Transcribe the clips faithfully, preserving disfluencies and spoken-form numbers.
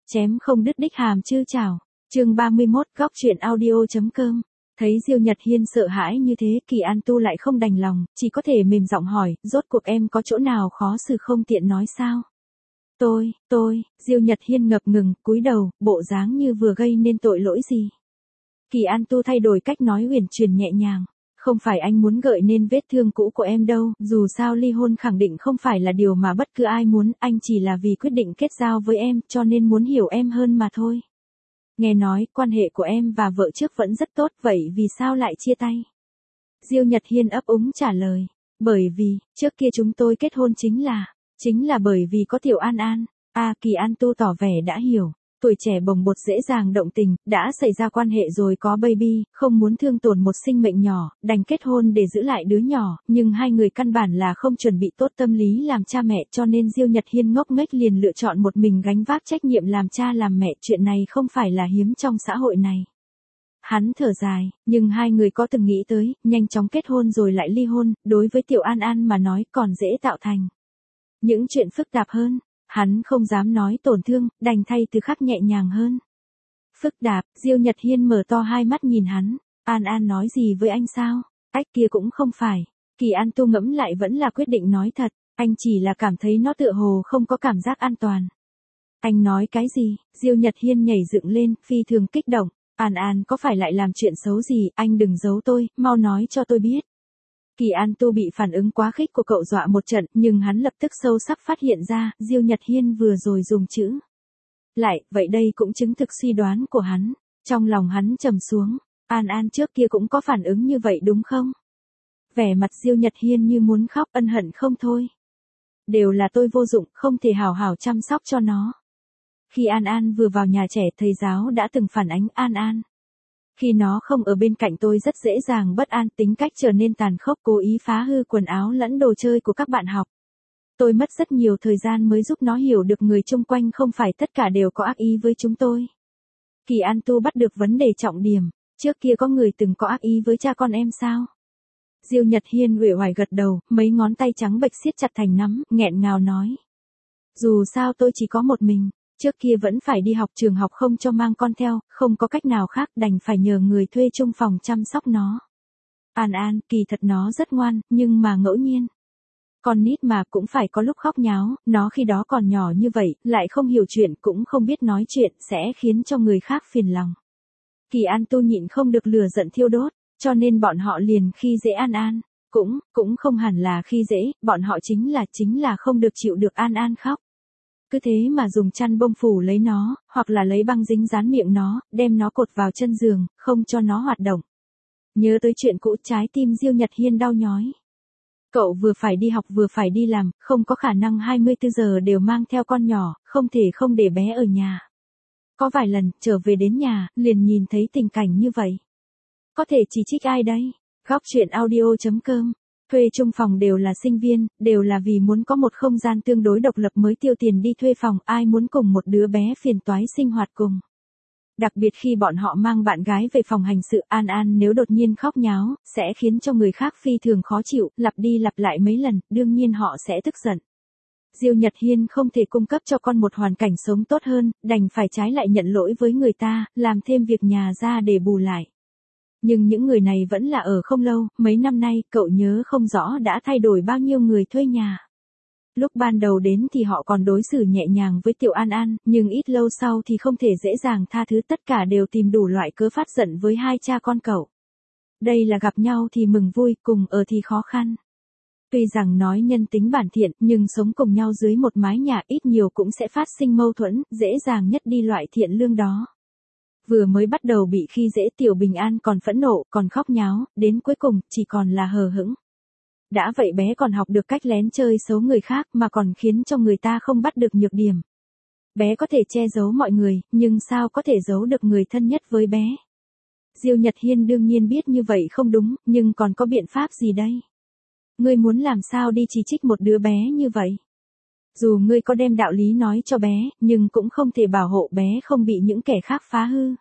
Chém không đứt đích hàm chư chảo. Chương ba mươi mốt, góc truyện audio.com. Thấy Diêu Nhật Hiên sợ hãi như thế, Kỳ An Tu lại không đành lòng, chỉ có thể mềm giọng hỏi, rốt cuộc em có chỗ nào khó xử không tiện nói sao? Tôi, tôi, Diêu Nhật Hiên ngập ngừng, cúi đầu, bộ dáng như vừa gây nên tội lỗi gì. Kỳ An Tu thay đổi cách nói uyển chuyển nhẹ nhàng. Không phải anh muốn gợi nên vết thương cũ của em đâu, dù sao ly hôn khẳng định không phải là điều mà bất cứ ai muốn, anh chỉ là vì quyết định kết giao với em, cho nên muốn hiểu em hơn mà thôi. Nghe nói, quan hệ của em và vợ trước vẫn rất tốt, vậy vì sao lại chia tay? Diêu Nhật Hiên ấp úng trả lời, bởi vì, trước kia chúng tôi kết hôn chính là, chính là bởi vì có Tiểu An An. À, Kỳ An Tu tỏ vẻ đã hiểu. Tuổi trẻ bồng bột dễ dàng động tình, đã xảy ra quan hệ rồi có baby, không muốn thương tổn một sinh mệnh nhỏ, đành kết hôn để giữ lại đứa nhỏ, nhưng hai người căn bản là không chuẩn bị tốt tâm lý làm cha mẹ, cho nên Diêu Nhật Hiên ngốc nghếch liền lựa chọn một mình gánh vác trách nhiệm làm cha làm mẹ, chuyện này không phải là hiếm trong xã hội này. Hắn thở dài, nhưng hai người có từng nghĩ tới, nhanh chóng kết hôn rồi lại ly hôn, đối với Tiểu An An mà nói còn dễ tạo thành những chuyện phức tạp hơn. Hắn không dám nói tổn thương, đành thay từ khắc nhẹ nhàng hơn. Phức tạp, Diêu Nhật Hiên mở to hai mắt nhìn hắn. An An nói gì với anh sao? Ách kia cũng không phải. Kỳ An Tu ngẫm lại vẫn là quyết định nói thật. Anh chỉ là cảm thấy nó tựa hồ không có cảm giác an toàn. Anh nói cái gì? Diêu Nhật Hiên nhảy dựng lên, phi thường kích động. An An có phải lại làm chuyện xấu gì? Anh đừng giấu tôi, mau nói cho tôi biết. Kỳ An Tu bị phản ứng quá khích của cậu dọa một trận, nhưng hắn lập tức sâu sắc phát hiện ra, Diêu Nhật Hiên vừa rồi dùng chữ lại, vậy đây cũng chứng thực suy đoán của hắn. Trong lòng hắn trầm xuống, An An trước kia cũng có phản ứng như vậy đúng không? Vẻ mặt Diêu Nhật Hiên như muốn khóc, ân hận không thôi. Đều là tôi vô dụng, không thể hào hào chăm sóc cho nó. Khi An An vừa vào nhà trẻ, thầy giáo đã từng phản ánh An An. Khi nó không ở bên cạnh tôi rất dễ dàng bất an, tính cách trở nên tàn khốc, cố ý phá hư quần áo lẫn đồ chơi của các bạn học. Tôi mất rất nhiều thời gian mới giúp nó hiểu được người chung quanh không phải tất cả đều có ác ý với chúng tôi. Kỳ An Tu bắt được vấn đề trọng điểm, trước kia có người từng có ác ý với cha con em sao? Diêu Nhật Hiên uể oải gật đầu, mấy ngón tay trắng bệch siết chặt thành nắm, nghẹn ngào nói. Dù sao tôi chỉ có một mình. Trước kia vẫn phải đi học, trường học không cho mang con theo, không có cách nào khác, đành phải nhờ người thuê chung phòng chăm sóc nó. An An, kỳ thật nó rất ngoan, nhưng mà ngẫu nhiên. Con nít mà cũng phải có lúc khóc nháo, nó khi đó còn nhỏ như vậy, lại không hiểu chuyện, cũng không biết nói chuyện, sẽ khiến cho người khác phiền lòng. Kỳ An Tu nhịn không được lửa giận thiêu đốt, cho nên bọn họ liền khi dễ An An. Cũng, cũng không hẳn là khi dễ, bọn họ chính là, chính là không được chịu được An An khóc. Cứ thế mà dùng chăn bông phủ lấy nó, hoặc là lấy băng dính dán miệng nó, đem nó cột vào chân giường, không cho nó hoạt động. Nhớ tới chuyện cũ, trái tim Diêu Nhật Hiên đau nhói. Cậu vừa phải đi học vừa phải đi làm, không có khả năng hai mươi tư giờ đều mang theo con nhỏ, không thể không để bé ở nhà. Có vài lần, trở về đến nhà, liền nhìn thấy tình cảnh như vậy. Có thể chỉ trích ai đây? Góc truyện audio.com. Thuê chung phòng đều là sinh viên, đều là vì muốn có một không gian tương đối độc lập mới tiêu tiền đi thuê phòng, ai muốn cùng một đứa bé phiền toái sinh hoạt cùng. Đặc biệt khi bọn họ mang bạn gái về phòng hành sự, An An nếu đột nhiên khóc nháo, sẽ khiến cho người khác phi thường khó chịu, lặp đi lặp lại mấy lần, đương nhiên họ sẽ tức giận. Diêu Nhật Hiên không thể cung cấp cho con một hoàn cảnh sống tốt hơn, đành phải trái lại nhận lỗi với người ta, làm thêm việc nhà ra để bù lại. Nhưng những người này vẫn là ở không lâu, mấy năm nay, cậu nhớ không rõ đã thay đổi bao nhiêu người thuê nhà. Lúc ban đầu đến thì họ còn đối xử nhẹ nhàng với Tiểu An An, nhưng ít lâu sau thì không thể dễ dàng tha thứ, tất cả đều tìm đủ loại cớ phát giận với hai cha con cậu. Đây là gặp nhau thì mừng vui, cùng ở thì khó khăn. Tuy rằng nói nhân tính bản thiện, nhưng sống cùng nhau dưới một mái nhà ít nhiều cũng sẽ phát sinh mâu thuẫn, dễ dàng nhất đi loại thiện lương đó. Vừa mới bắt đầu bị khi dễ, Tiểu Bình An còn phẫn nộ, còn khóc nháo, đến cuối cùng, chỉ còn là hờ hững. Đã vậy bé còn học được cách lén chơi xấu người khác mà còn khiến cho người ta không bắt được nhược điểm. Bé có thể che giấu mọi người, nhưng sao có thể giấu được người thân nhất với bé? Diêu Nhật Hiên đương nhiên biết như vậy không đúng, nhưng còn có biện pháp gì đây? Ngươi muốn làm sao đi chỉ trích một đứa bé như vậy? Dù ngươi có đem đạo lý nói cho bé, nhưng cũng không thể bảo hộ bé không bị những kẻ khác phá hư.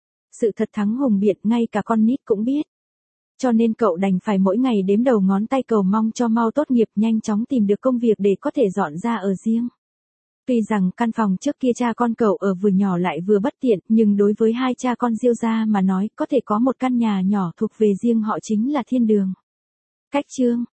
Sự thật thắng hùng biện, ngay cả con nít cũng biết. Cho nên cậu đành phải mỗi ngày đếm đầu ngón tay cầu mong cho mau tốt nghiệp, nhanh chóng tìm được công việc để có thể dọn ra ở riêng. Tuy rằng căn phòng trước kia cha con cậu ở vừa nhỏ lại vừa bất tiện, nhưng đối với hai cha con Diêu gia mà nói, có thể có một căn nhà nhỏ thuộc về riêng họ chính là thiên đường. Cách chương